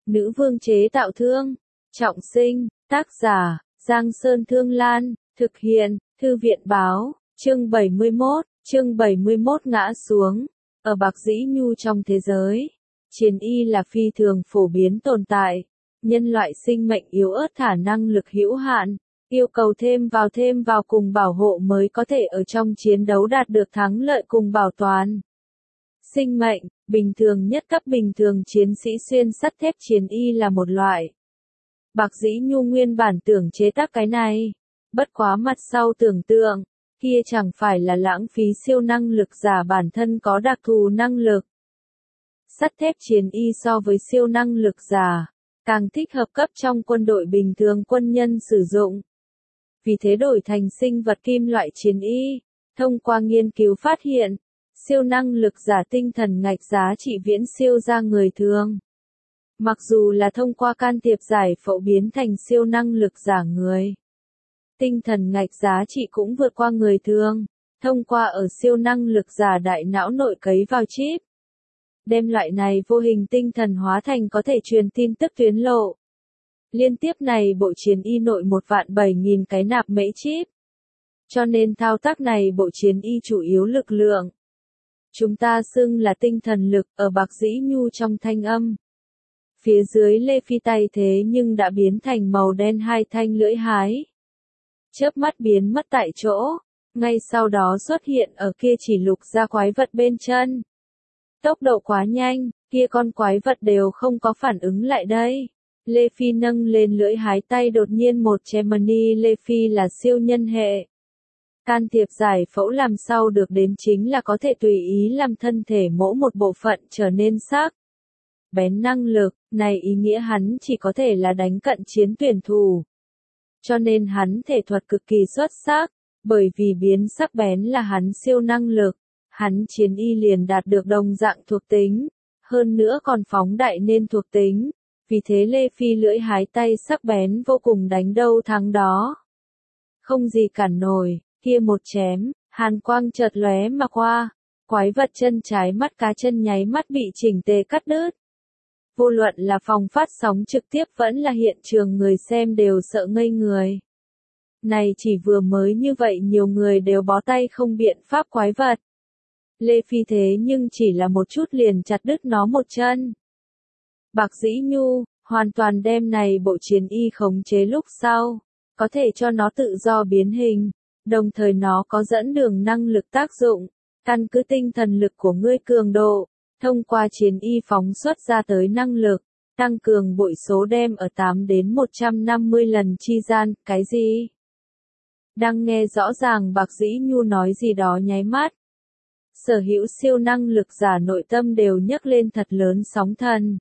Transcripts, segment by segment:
Nữ vương chế tạo thương. Trọng sinh, tác giả, Giang Sơn Thương Lan, thực hiện, Thư viện Báo, chương 71 ngã xuống. Ở Bạc Dĩ Nhu trong thế giới, chiến y là phi thường phổ biến tồn tại. Nhân loại sinh mệnh yếu ớt thả năng lực hữu hạn, yêu cầu thêm vào cùng bảo hộ mới có thể ở trong chiến đấu đạt được thắng lợi cùng bảo toàn sinh mệnh. Bình thường nhất cấp bình thường chiến sĩ xuyên sắt thép chiến y là một loại. Bạc Dĩ Nhu nguyên bản tưởng chế tác cái này, bất quá mặt sau tưởng tượng, kia chẳng phải là lãng phí siêu năng lực giả bản thân có đặc thù năng lực. Sắt thép chiến y so với siêu năng lực giả, càng thích hợp cấp trong quân đội bình thường quân nhân sử dụng. Vì thế đổi thành sinh vật kim loại chiến y, thông qua nghiên cứu phát hiện, siêu năng lực giả tinh thần ngạch giá trị viễn siêu ra người thường. Mặc dù là thông qua can thiệp giải phẫu biến thành siêu năng lực giả người, tinh thần ngạch giá trị cũng vượt qua người thường, thông qua ở siêu năng lực giả đại não nội cấy vào chip. Đem loại này vô hình tinh thần hóa thành có thể truyền tin tức tuyến lộ. Liên tiếp này bộ chiến y nội 1.700.000 cái nạp mễ chip. Cho nên thao tác này bộ chiến y chủ yếu lực lượng. Chúng ta xưng là tinh thần lực ở Bạc Dĩ Nhu trong thanh âm. Phía dưới Lê Phi tay thế nhưng đã biến thành màu đen hai thanh lưỡi hái. Chớp mắt biến mất tại chỗ, ngay sau đó xuất hiện ở kia chỉ lục ra quái vật bên chân. Tốc độ quá nhanh, kia con quái vật đều không có phản ứng lại đây. Lê Phi nâng lên lưỡi hái tay đột nhiên một Gemini. Lê Phi là siêu nhân hệ. Can thiệp giải phẫu làm sau được đến chính là có thể tùy ý làm thân thể mỗi một bộ phận trở nên sắc bén năng lực, này ý nghĩa hắn chỉ có thể là đánh cận chiến tuyển thủ. Cho nên hắn thể thuật cực kỳ xuất sắc, bởi vì biến sắc bén là hắn siêu năng lực, hắn chiến y liền đạt được đồng dạng thuộc tính, hơn nữa còn phóng đại nên thuộc tính, vì thế Lê Phi lưỡi hái tay sắc bén vô cùng đánh đâu thắng đó. Không gì cản nổi, kia một chém, hàn quang chợt lóe mà qua, quái vật chân trái mắt cá chân nháy mắt bị chỉnh tề cắt đứt. Vô luận là phòng phát sóng trực tiếp vẫn là hiện trường người xem đều sợ ngây người. Này chỉ vừa mới như vậy nhiều người đều bó tay không biện pháp quái vật. Lê Phi thế nhưng chỉ là một chút liền chặt đứt nó một chân. Bạc Dĩ Nhu, hoàn toàn đem này bộ chiến y khống chế lúc sau, có thể cho nó tự do biến hình, đồng thời nó có dẫn đường năng lực tác dụng, căn cứ tinh thần lực của ngươi cường độ. Thông qua chiến y phóng xuất ra tới năng lực, tăng cường bội số đem ở 8 đến 150 lần chi gian, cái gì? Đang nghe rõ ràng Bạc Dĩ Nhu nói gì đó nháy mắt. Sở hữu siêu năng lực giả nội tâm đều nhấc lên thật lớn sóng thần.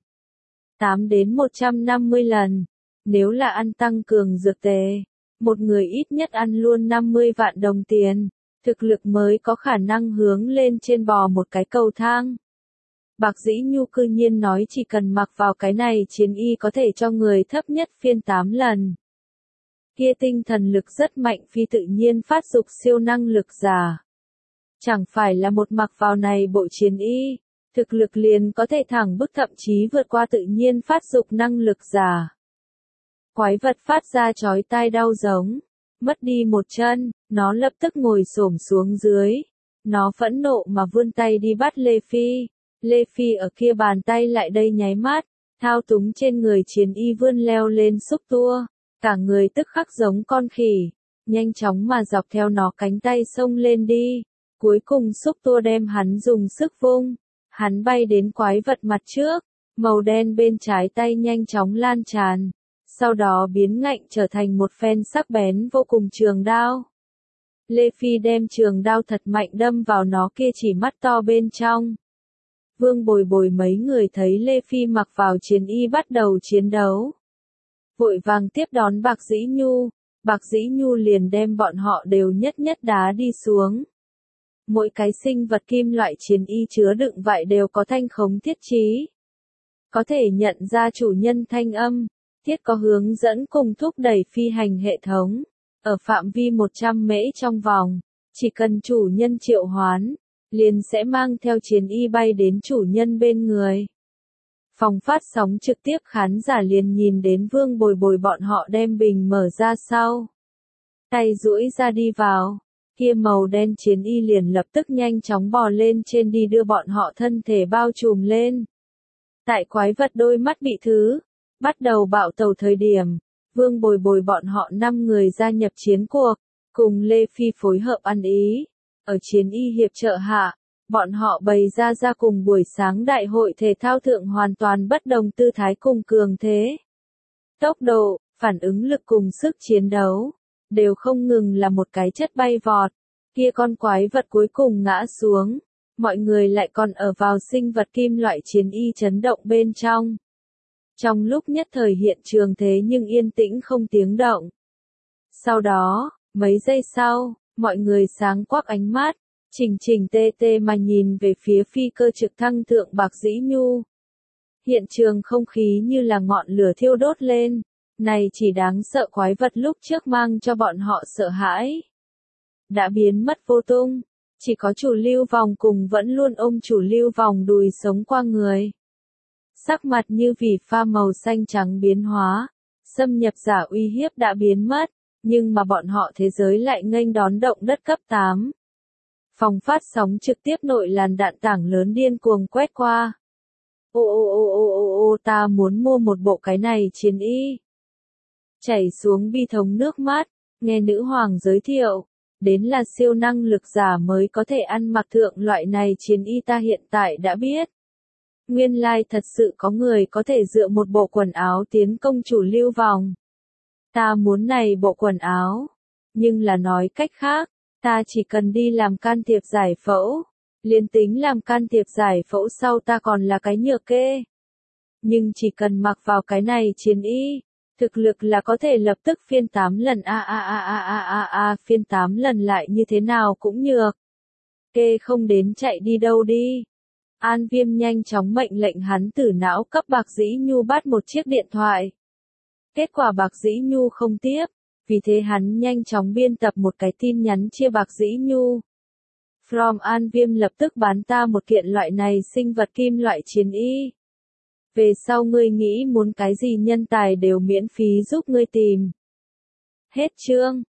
8 đến 150 lần, nếu là ăn tăng cường dược tề, một người ít nhất ăn luôn 50 vạn đồng tiền, thực lực mới có khả năng hướng lên trên bò một cái cầu thang. Bạc Dĩ Nhu cư nhiên nói chỉ cần mặc vào cái này chiến y có thể cho người thấp nhất phiên 8 lần. Kia tinh thần lực rất mạnh phi tự nhiên phát dục siêu năng lực giả. Chẳng phải là một mặc vào này bộ chiến y, thực lực liền có thể thẳng bức thậm chí vượt qua tự nhiên phát dục năng lực giả. Quái vật phát ra chói tai đau giống, mất đi một chân, nó lập tức ngồi xổm xuống dưới. Nó phẫn nộ mà vươn tay đi bắt Lê Phi. Lê Phi ở kia bàn tay lại đây nháy mắt, thao túng trên người chiến y vươn leo lên xúc tua, cả người tức khắc giống con khỉ, nhanh chóng mà dọc theo nó cánh tay xông lên đi, cuối cùng xúc tua đem hắn dùng sức vung, hắn bay đến quái vật mặt trước, màu đen bên trái tay nhanh chóng lan tràn, sau đó biến ngạnh trở thành một phen sắc bén vô cùng trường đao. Lê Phi đem trường đao thật mạnh đâm vào nó kia chỉ mắt to bên trong. Vương Bồi Bồi mấy người thấy Lê Phi mặc vào chiến y bắt đầu chiến đấu. Vội vàng tiếp đón Bạc Dĩ Nhu, Bạc Dĩ Nhu liền đem bọn họ đều nhất đá đi xuống. Mỗi cái sinh vật kim loại chiến y chứa đựng vải đều có thanh khống thiết trí. Có thể nhận ra chủ nhân thanh âm, thiết có hướng dẫn cùng thúc đẩy phi hành hệ thống. Ở phạm vi 100 mễ trong vòng, chỉ cần chủ nhân triệu hoán, liền sẽ mang theo chiến y bay đến chủ nhân bên người. Phòng phát sóng trực tiếp khán giả liền nhìn đến Vương Bồi Bồi bọn họ đem bình mở ra sau. Tay duỗi ra đi vào, kia màu đen chiến y liền lập tức nhanh chóng bò lên trên đi đưa bọn họ thân thể bao trùm lên. Tại quái vật đôi mắt bị thứ, bắt đầu bạo tẩu thời điểm, Vương Bồi Bồi bọn họ 5 người gia nhập chiến cuộc, cùng Lê Phi phối hợp ăn ý. Ở chiến y hiệp trợ hạ, bọn họ bày ra cùng buổi sáng đại hội thể thao thượng hoàn toàn bất đồng tư thái cùng cường thế. Tốc độ, phản ứng lực cùng sức chiến đấu, đều không ngừng là một cái chất bay vọt. Kia con quái vật cuối cùng ngã xuống, mọi người lại còn ở vào sinh vật kim loại chiến y chấn động bên trong. Trong lúc nhất thời hiện trường thế nhưng yên tĩnh không tiếng động. Sau đó, mấy giây sau, mọi người sáng quắc ánh mắt, chỉnh tê tê mà nhìn về phía phi cơ trực thăng thượng Bạc Dĩ Nhu. Hiện trường không khí như là ngọn lửa thiêu đốt lên, này chỉ đáng sợ quái vật lúc trước mang cho bọn họ sợ hãi. Đã biến mất vô tung, chỉ có chủ lưu vòng cùng vẫn luôn ôm chủ lưu vòng đùi sống qua người. Sắc mặt như vì pha màu xanh trắng biến hóa, xâm nhập giả uy hiếp đã biến mất, nhưng mà bọn họ thế giới lại nghênh đón động đất cấp 8. Phòng phát sóng trực tiếp nội làn đạn tảng lớn điên cuồng quét qua. Ô ta muốn mua một bộ cái này chiến y. Chảy xuống bi thống nước mắt, nghe nữ hoàng giới thiệu, đến là siêu năng lực giả mới có thể ăn mặc thượng loại này chiến y ta hiện tại đã biết. Nguyên lai thật sự có người có thể dựa một bộ quần áo tiến công chủ lưu vòng. Ta muốn này bộ quần áo, nhưng là nói cách khác, ta chỉ cần đi làm can thiệp giải phẫu, liền tính làm can thiệp giải phẫu sau ta còn là cái nhược kê. Nhưng chỉ cần mặc vào cái này chiến y, thực lực là có thể lập tức phiên 8 lần phiên 8 lần lại như thế nào cũng nhược. Kê không đến chạy đi đâu đi. An Viêm nhanh chóng mệnh lệnh hắn từ não cấp Bạc Dĩ Nhu bắt một chiếc điện thoại. Kết quả Bạc Dĩ Nhu không tiếp, vì thế hắn nhanh chóng biên tập một cái tin nhắn chia Bạc Dĩ Nhu. From An Viêm lập tức bán ta một kiện loại này sinh vật kim loại chiến y. Về sau ngươi nghĩ muốn cái gì nhân tài đều miễn phí giúp ngươi tìm. Hết chương.